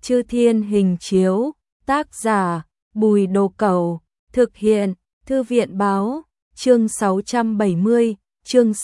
Chư Thiên Hình Chiếu, tác giả Bùi Đồ Cẩu, thực hiện Thư viện Báo, chương 670, chương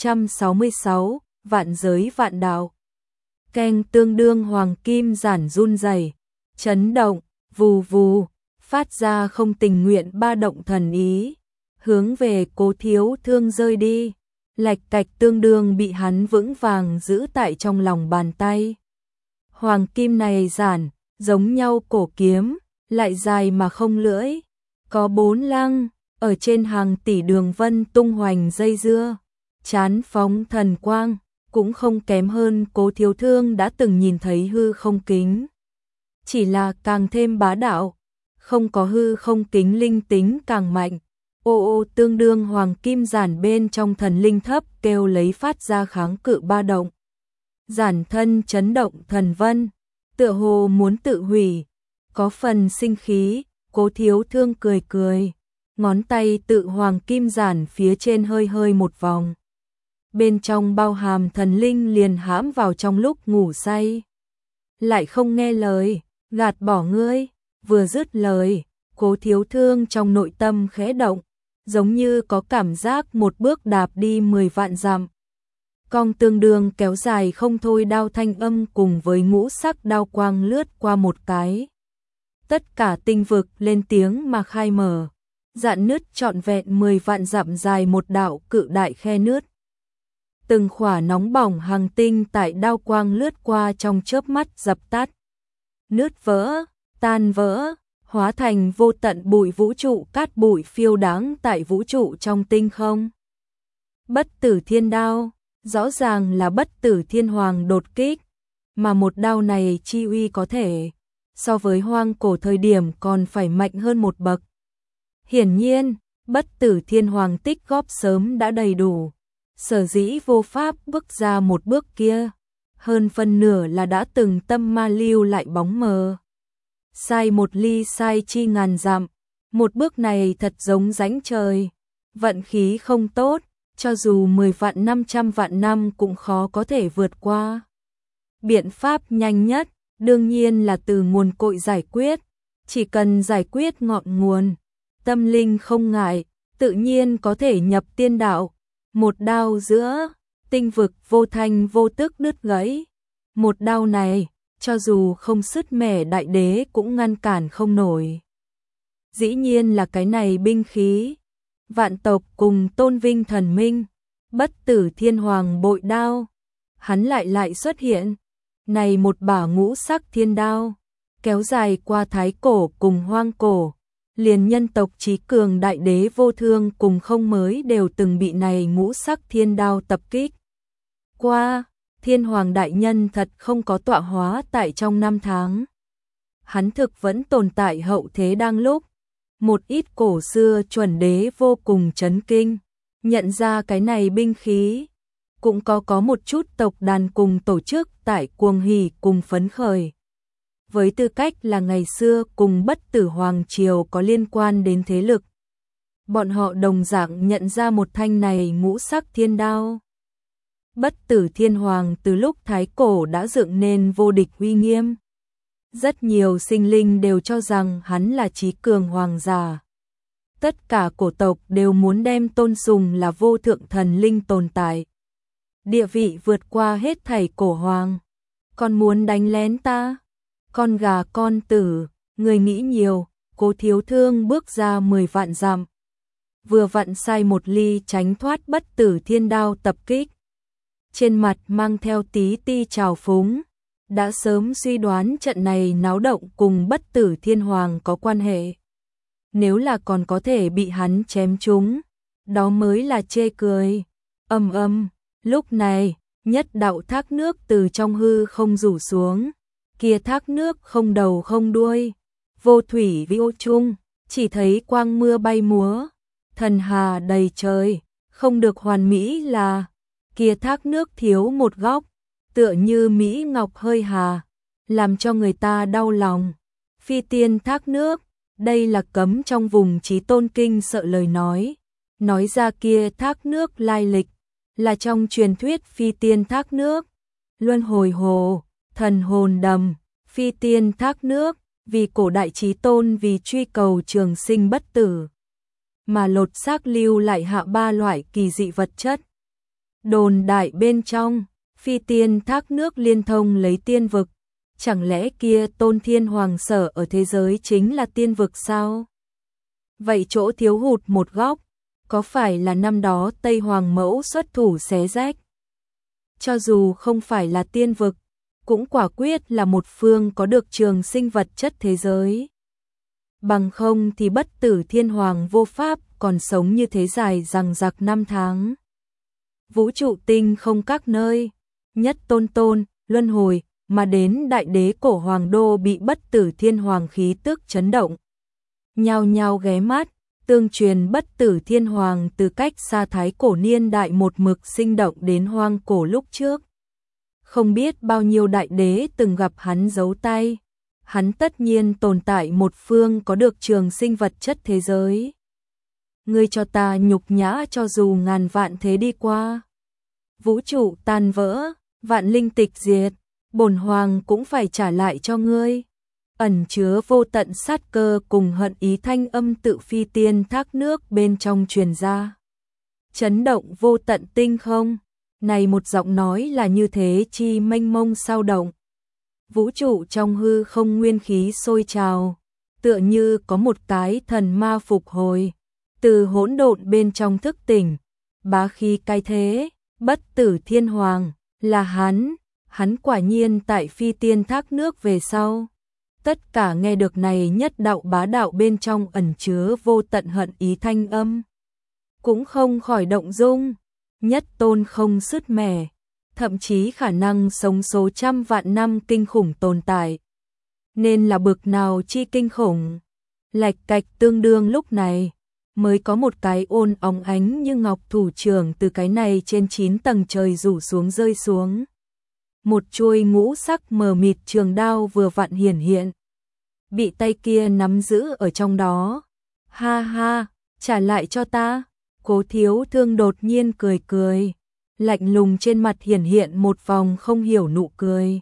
666, vạn giới vạn đạo. Keng tương đương hoàng kim giản run rẩy, chấn động, vù vù, phát ra không tình nguyện ba động thần ý, hướng về Cố Thiếu Thương rơi đi, lạch cạch tương đương bị hắn vững vàng giữ tại trong lòng bàn tay. Hoàng kim này giản, giống nhau cổ kiếm, lại dài mà không lưỡi, có 4 lăng, ở trên hàng tỷ đường vân tung hoành dây dưa, chán phóng thần quang, cũng không kém hơn Cố Thiếu Thương đã từng nhìn thấy hư không kính. Chỉ là càng thêm bá đạo, không có hư không kính linh tính càng mạnh. Ô tương đương hoàng kim giản bên trong thần linh thấp kêu lấy phát ra kháng cự ba động. Giản thân chấn động thần vân, tựa hồ muốn tự hủy, có phần sinh khí. Cố Thiếu Thương cười cười, ngón tay tự hoàng kim giản phía trên hơi hơi một vòng. Bên trong bao hàm thần linh liền hãm vào trong lúc ngủ say. Lại không nghe lời, gạt bỏ ngươi. Vừa dứt lời, Cố Thiếu Thương trong nội tâm khẽ động, giống như có cảm giác một bước đạp đi 10 vạn dặm. Cong tương đương kéo dài không thôi đao thanh âm cùng với ngũ sắc đao quang lướt qua một cái. Tất cả tinh vực lên tiếng mà khai mở, dạn nứt trọn vẹn 10 vạn dặm dài một đạo cự đại khe nứt. Từng khỏa nóng bỏng hàng tinh tại đao quang lướt qua trong chớp mắt dập tắt. Nứt vỡ, tan vỡ, hóa thành vô tận bụi vũ trụ cát bụi phiêu đáng tại vũ trụ trong tinh không. Bất tử thiên đao, rõ ràng là bất tử thiên hoàng đột kích, mà một đao này chi uy có thể so với hoang cổ thời điểm còn phải mạnh hơn một bậc. Hiển nhiên, bất tử thiên hoàng tích góp sớm đã đầy đủ, sở dĩ vô pháp bước ra một bước kia, hơn phân nửa là đã từng tâm ma lưu lại bóng mờ. Sai một ly sai chi ngàn dặm, một bước này thật giống rãnh trời, vận khí không tốt, cho dù 10 vạn 500 vạn năm cũng khó có thể vượt qua. Biện pháp nhanh nhất, đương nhiên là từ nguồn cội giải quyết, chỉ cần giải quyết ngọn nguồn, tâm linh không ngại, tự nhiên có thể nhập tiên đạo, một đao giữa, tinh vực vô thanh vô tức đứt gãy. Một đao này, cho dù không sứt mẻ đại đế cũng ngăn cản không nổi. Dĩ nhiên là cái này binh khí, vạn tộc cùng tôn vinh thần minh, bất tử thiên hoàng bội đao, hắn lại xuất hiện, này một bả ngũ sắc thiên đao, kéo dài qua thái cổ cùng hoang cổ, liền nhân tộc chí cường đại đế vô thương cùng không mới đều từng bị này ngũ sắc thiên đao tập kích. Qua, thiên hoàng đại nhân thật không có tọa hóa tại trong 5 tháng. Hắn thực vẫn tồn tại hậu thế đang lúc. Một ít cổ xưa chuẩn đế vô cùng chấn kinh, nhận ra cái này binh khí. Cũng có một chút tộc đàn cùng tổ chức tại cuồng hỉ cùng phấn khởi. Với tư cách là ngày xưa cùng bất tử hoàng triều có liên quan đến thế lực. Bọn họ đồng dạng nhận ra một thanh này ngũ sắc thiên đao. Bất tử thiên hoàng từ lúc thái cổ đã dựng nên vô địch uy nghiêm. Rất nhiều sinh linh đều cho rằng hắn là chí cường hoàng giả. Tất cả cổ tộc đều muốn đem tôn sùng là vô thượng thần linh tồn tại. Địa vị vượt qua hết thảy cổ hoàng. Còn muốn đánh lén ta? Con gà con tử, người nghĩ nhiều. Cố Thiếu Thương bước ra 10 vạn dặm. Vừa vặn sai một ly tránh thoát bất tử thiên đao tập kích. Trên mặt mang theo tí ti trào phúng, đã sớm suy đoán trận này náo động cùng bất tử thiên hoàng có quan hệ. Nếu là còn có thể bị hắn chém trúng, đó mới là chê cười. Lúc này, nhất đạo thác nước từ trong hư không rủ xuống, kia thác nước không đầu không đuôi, vô thủy vi ô chung, chỉ thấy quang mưa bay múa, thần hà đầy trời, không được hoàn mỹ là kia thác nước thiếu một góc, tựa như mỹ ngọc hơi hà, làm cho người ta đau lòng. Phi tiên thác nước, đây là cấm trong vùng Chí Tôn Kinh sợ lời nói ra kia thác nước lai lịch, là trong truyền thuyết phi tiên thác nước, luân hồi hồ, thần hồn đầm, Phi tiên thác nước, vì cổ đại chí tôn vì truy cầu trường sinh bất tử, mà lột xác lưu lại hạ 3 loại kỳ dị vật chất. Đồn đại bên trong, phi tiên thác nước liên thông lấy tiên vực, chẳng lẽ kia Tôn Thiên Hoàng sở ở thế giới chính là tiên vực sao? Vậy chỗ thiếu hụt một góc, có phải là năm đó Tây Hoàng mẫu xuất thủ xé rách? Cho dù không phải là tiên vực, cũng quả quyết là một phương có được trường sinh vật chất thế giới. Bằng không thì bất tử Thiên Hoàng vô pháp còn sống như thế dài rằng giặc 5 tháng. Vũ trụ tinh không các nơi, nhất tôn, luân hồi, mà đến đại đế cổ hoàng đô bị bất tử Thiên Hoàng khí tức chấn động. Nhao nhao ghé mắt, tương truyền bất tử Thiên Hoàng từ cách xa thái cổ niên đại một mực sinh động đến hoang cổ lúc trước. Không biết bao nhiêu đại đế từng gặp hắn giấu tay, hắn tất nhiên tồn tại một phương có được trường sinh vật chất thế giới. Ngươi cho ta nhục nhã cho dù ngàn vạn thế đi qua. Vũ trụ tan vỡ, vạn linh tịch diệt, bổn hoàng cũng phải trả lại cho ngươi. Ẩn chứa vô tận sát cơ cùng hận ý thanh âm tự phi tiên thác nước bên trong truyền ra. Chấn động vô tận tinh không, này một giọng nói là như thế chi mênh mông sao động. Vũ trụ trong hư không nguyên khí sôi trào, tựa như có một cái thần ma phục hồi, từ hỗn độn bên trong thức tỉnh, bá khí cai thế, bất tử Thiên Hoàng, là hắn quả nhiên tại phi tiên thác nước về sau. Tất cả nghe được này nhất đạo bá đạo bên trong ẩn chứa vô tận hận ý thanh âm, cũng không khỏi động dung, nhất tôn không sứt mẻ, thậm chí khả năng sống số trăm vạn năm kinh khủng tồn tại. Nên là bực nào chi kinh khủng, lạch cạch tương đương lúc này, mới có một cái ôn óng ánh như ngọc thủ trưởng từ cái này trên 9 tầng trời rủ xuống rơi xuống. Một chuôi ngũ sắc mờ mịt trường đao vừa vặn hiển hiện, bị tay kia nắm giữ ở trong đó. Ha ha, trả lại cho ta. Cố Thiếu Thương đột nhiên cười cười, lạnh lùng trên mặt hiển hiện một vòng không hiểu nụ cười.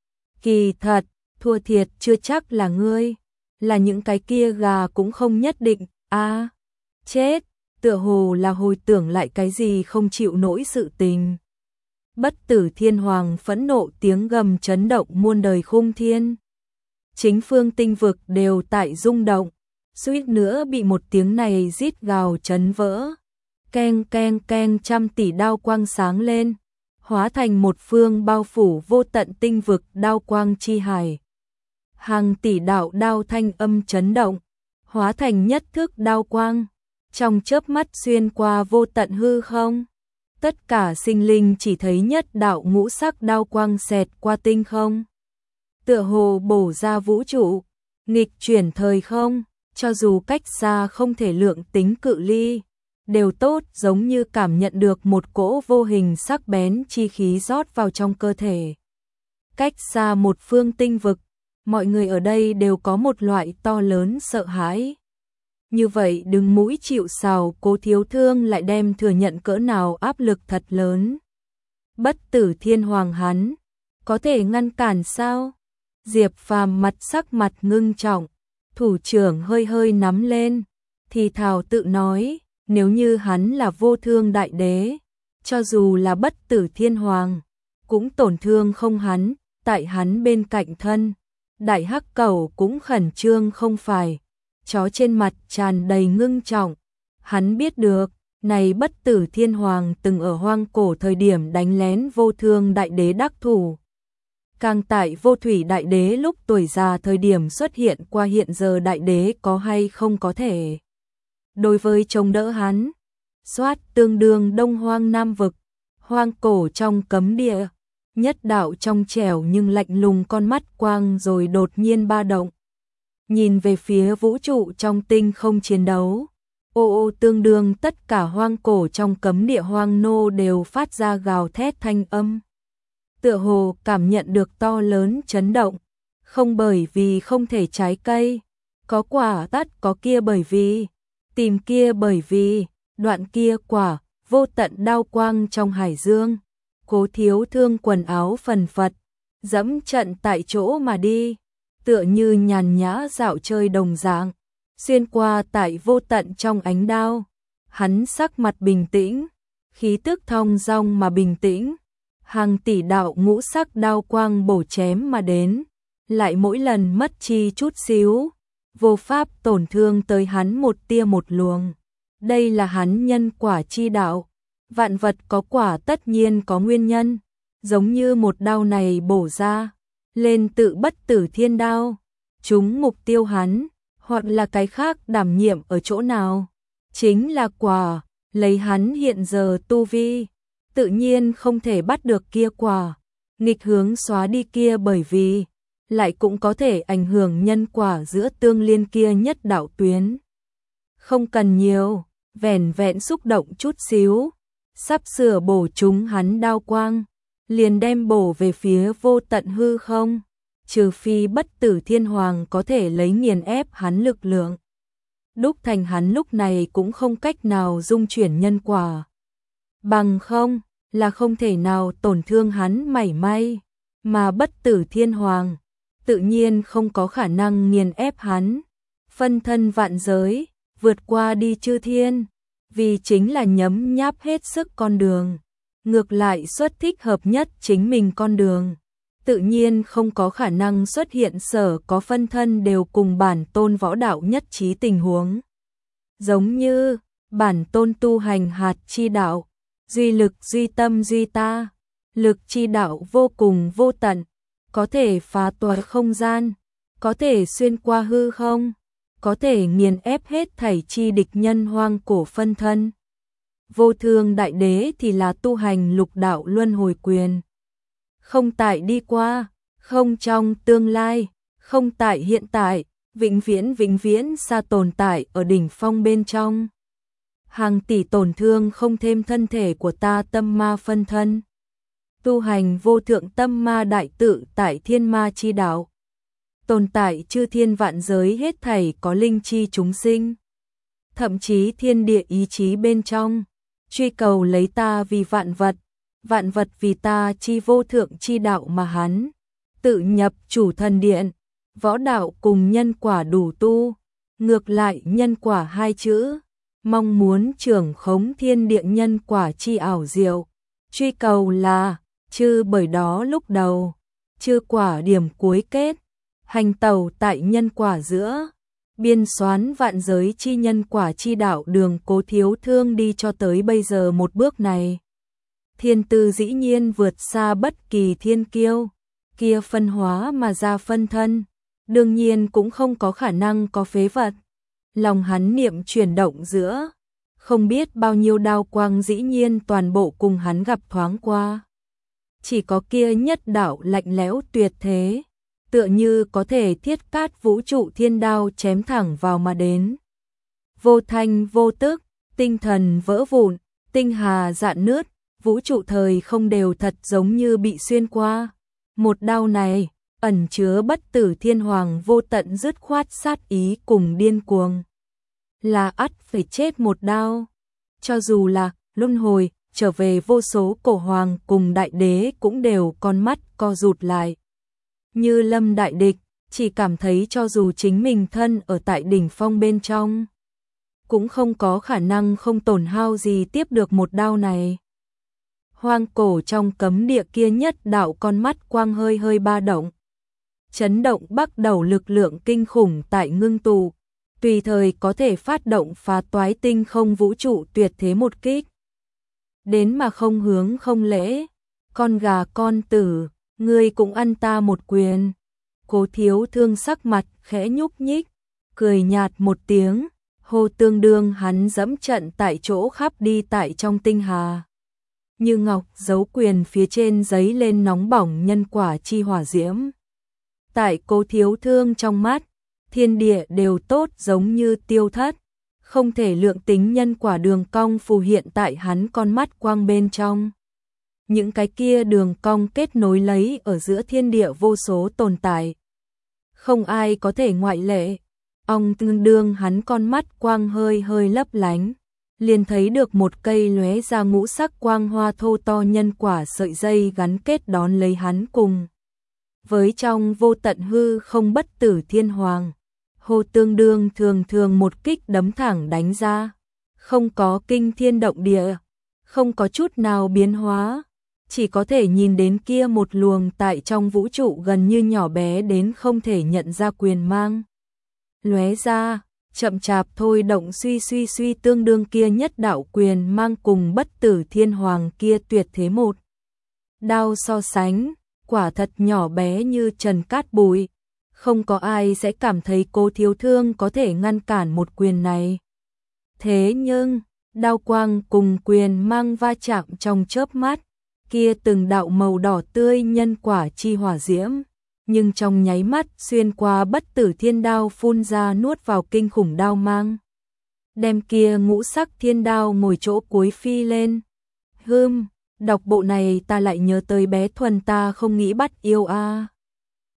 Kỳ thật, thua thiệt chưa chắc là ngươi, là những cái kia gà cũng không nhất định. A, chết, tựa hồ là hồi tưởng lại cái gì không chịu nổi sự tình. Bất tử Thiên Hoàng phẫn nộ tiếng gầm chấn động muôn đời khung thiên. Chính phương tinh vực đều tại rung động, suýt nữa bị một tiếng này rít gào chấn vỡ. Keng keng keng, trăm tỷ đao quang sáng lên, hóa thành một phương bao phủ vô tận tinh vực đao quang chi hải. Hàng tỷ đạo đao thanh âm chấn động, hóa thành nhất thức đao quang, trong chớp mắt xuyên qua vô tận hư không. Tất cả sinh linh chỉ thấy nhất đạo ngũ sắc đao quang xẹt qua tinh không, tựa hồ bổ ra vũ trụ, nghịch chuyển thời không, cho dù cách xa không thể lượng tính cự ly, đều tốt giống như cảm nhận được một cỗ vô hình sắc bén chi khí rót vào trong cơ thể. Cách xa một phương tinh vực, mọi người ở đây đều có một loại to lớn sợ hãi. Như vậy đứng mũi chịu sào, Cố Thiếu Thương lại đem thừa nhận cỡ nào áp lực thật lớn. Bất tử Thiên Hoàng hắn, có thể ngăn cản sao? Diệp Phàm sắc mặt ngưng trọng, thủ trưởng hơi hơi nắm lên, thì thào tự nói, nếu như hắn là vô thương đại đế, cho dù là bất tử Thiên Hoàng, cũng tổn thương không hắn, tại hắn bên cạnh thân. Đại hắc cẩu cũng khẩn trương không phải, chó trên mặt tràn đầy ngưng trọng. Hắn biết được, này bất tử Thiên Hoàng từng ở hoang cổ thời điểm đánh lén vô thương đại đế đắc thủ. Càng tại vô thủy đại đế lúc tuổi già thời điểm xuất hiện qua, hiện giờ đại đế có hay không có thể. Đối với chống đỡ hắn, soát tương đương đông hoang nam vực, hoang cổ trong cấm địa, nhất đạo trong trẻo nhưng lạnh lùng con mắt quang rồi đột nhiên ba động. Nhìn về phía vũ trụ trong tinh không chiến đấu, ô ô tương đương tất cả hoang cổ trong cấm địa hoang nô đều phát ra gào thét thanh âm. Tựa hồ cảm nhận được to lớn chấn động, không bởi vì không thể trái cây, có quả tắt có kia bởi vì, tìm kia bởi vì, đoạn kia quả, vô tận đao quang trong hải dương. Cố Thiếu Thương quần áo phần phật, dẫm trận tại chỗ mà đi, tựa như nhàn nhã dạo chơi đồng dạng, xuyên qua tại vô tận trong ánh đao. Hắn sắc mặt bình tĩnh, khí tức thong dong mà bình tĩnh, hàng tỷ đạo ngũ sắc đao quang bổ chém mà đến, lại mỗi lần mất chi chút xíu, vô pháp tổn thương tới hắn một tia một luồng. Đây là hắn nhân quả chi đạo, vạn vật có quả tất nhiên có nguyên nhân, giống như một đao này bổ ra, lên tự bất tử thiên đao, chúng mục tiêu hắn, hoặc là cái khác đảm nhiệm ở chỗ nào, chính là quả, lấy hắn hiện giờ tu vi, tự nhiên không thể bắt được kia quả, nghịch hướng xóa đi kia bởi vì, lại cũng có thể ảnh hưởng nhân quả giữa tương liên kia nhất đạo tuyến. Không cần nhiều, vẻn vẹn xúc động chút xíu, sắp sửa bổ chúng hắn đao quang, liền đem bổ về phía vô tận hư không, trừ phi bất tử thiên hoàng có thể lấy nghiền ép hắn lực lượng. Đúc thành hắn lúc này cũng không cách nào dung chuyển nhân quả. Bằng không, là không thể nào tổn thương hắn mảy may, mà bất tử thiên hoàng, tự nhiên không có khả năng nghiền ép hắn. Phân thân vạn giới, vượt qua đi chư thiên, vì chính là nhấm nháp hết sức con đường, ngược lại xuất thích hợp nhất chính mình con đường. Tự nhiên không có khả năng xuất hiện sở có phân thân đều cùng bản tôn võ đạo nhất trí tình huống. Giống như, bản tôn tu hành hạt chi đạo, duy lực duy tâm duy ta, lực chi đạo vô cùng vô tận, có thể phá toái không gian, có thể xuyên qua hư không, có thể nghiền ép hết thảy chi địch nhân hoang cổ phân thân. Vô Thương Đại Đế thì là tu hành lục đạo luân hồi quyền. Không tại đi qua, không trong tương lai, không tại hiện tại, vĩnh viễn xa tồn tại ở đỉnh phong bên trong. Hàng tỷ tổn thương không thêm thân thể của ta tâm ma phân thân. Tu hành vô thượng tâm ma đại tự tại thiên ma chi đạo. Tồn tại chư thiên vạn giới hết thảy có linh chi chúng sinh. Thậm chí thiên địa ý chí bên trong. Truy cầu lấy ta vì vạn vật vì ta chi vô thượng chi đạo mà hắn. Tự nhập chủ thần điện, võ đạo cùng nhân quả đủ tu. Ngược lại nhân quả hai chữ, mong muốn trưởng khống thiên địa nhân quả chi ảo diệu. Truy cầu là, chư bởi đó lúc đầu, chư quả điểm cuối kết. Hành tẩu tại nhân quả giữa, biên soán vạn giới chi nhân quả chi đạo đường Cố Thiếu Thương đi cho tới bây giờ một bước này. Thiên tư dĩ nhiên vượt xa bất kỳ thiên kiêu, kia phân hóa mà ra phân thân, đương nhiên cũng không có khả năng có phế vật. Lòng hắn niệm chuyển động giữa, không biết bao nhiêu đao quang dĩ nhiên toàn bộ cùng hắn gặp thoáng qua. Chỉ có kia nhất đạo lạnh lẽo tuyệt thế, tựa như có thể thiết cát vũ trụ thiên đao chém thẳng vào mà đến. Vô thanh vô tức, tinh thần vỡ vụn, tinh hà rạn nứt, vũ trụ thời không đều thật giống như bị xuyên qua. Một đao này, ẩn chứa bất tử thiên hoàng vô tận dứt khoát sát ý cùng điên cuồng. Là ắt phải chết một đao. Cho dù là luân hồi, trở về vô số cổ hoàng cùng đại đế cũng đều con mắt co rụt lại. Như lâm đại địch, chỉ cảm thấy cho dù chính mình thân ở tại đỉnh phong bên trong, cũng không có khả năng không tổn hao gì tiếp được một đao này. Hoang cổ trong cấm địa kia nhất đạo con mắt quang hơi hơi ba động. Chấn động bắt đầu lực lượng kinh khủng tại ngưng tụ, tùy thời có thể phát động phá toái tinh không vũ trụ tuyệt thế một kích. Đến mà không hướng không lễ, con gà con tử, ngươi cũng ăn ta một quyền. Cố Thiếu Thương sắc mặt khẽ nhúc nhích, cười nhạt một tiếng, hô tương đương hắn dẫm trận tại chỗ khắp đi tại trong tinh hà. Như ngọc dấu quyền phía trên giấy lên nóng bỏng nhân quả chi hỏa diễm. Tại Cố Thiếu Thương trong mắt, thiên địa đều tốt giống như tiêu thất, không thể lượng tính nhân quả đường cong phù hiện tại hắn con mắt quang bên trong. Những cái kia đường cong kết nối lấy ở giữa thiên địa vô số tồn tại. Không ai có thể ngoại lệ. Ông tương đương hắn con mắt quang hơi hơi lấp lánh, liền thấy được một cây lóe ra ngũ sắc quang hoa thô to nhân quả sợi dây gắn kết đón lấy hắn cùng. với trong vô tận hư không bất tử thiên hoàng. Hồ tương đương thường thường một kích đấm thẳng đánh ra, không có kinh thiên động địa, không có chút nào biến hóa, chỉ có thể nhìn đến kia một luồng tại trong vũ trụ gần như nhỏ bé đến không thể nhận ra quyền mang. Lóe ra, chậm chạp thôi động suy tương đương kia nhất đạo quyền mang cùng bất tử thiên hoàng kia tuyệt thế một đao so sánh, quả thật nhỏ bé như trần cát bụi, không có ai sẽ cảm thấy Cố Thiếu Thương có thể ngăn cản một quyền này. Thế nhưng, đao quang cùng quyền mang va chạm trong chớp mắt, kia từng đạo màu đỏ tươi nhân quả chi hỏa diễm, nhưng trong nháy mắt xuyên qua bất tử thiên đao phun ra nuốt vào kinh khủng đao mang. Đem kia ngũ sắc thiên đao ngồi chỗ cuối phi lên. Đọc bộ này ta lại nhớ tới bé Thuần ta không nghĩ bắt yêu a.